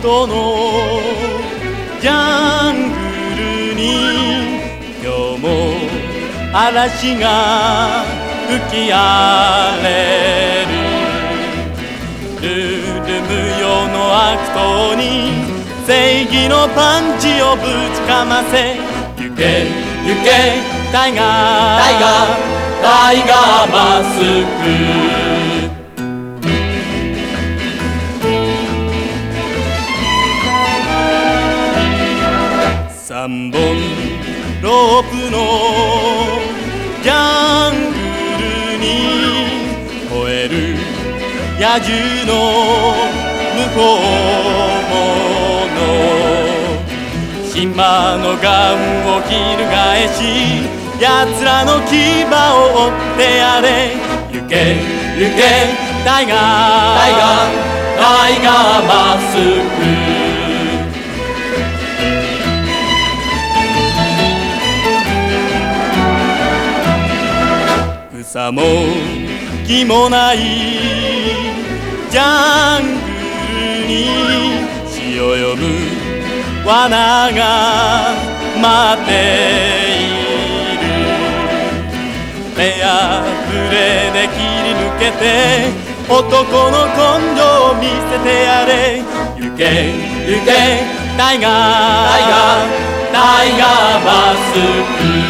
このジャングルに今日も嵐が吹き荒れる。ルム用の悪党に正義のパンチをぶちかませ、行け行けタイガーマスク。3本ロープのジャングルに吠える野獣の向こうの島のガンを翻し、奴らの牙を追ってやれ。行け行けタイガーマスク。草も木もないジャングルに死を呼ぶ罠が待っている。目や触れで切り抜けて男の根性を見せてやれ。行け行けタイガーマスク。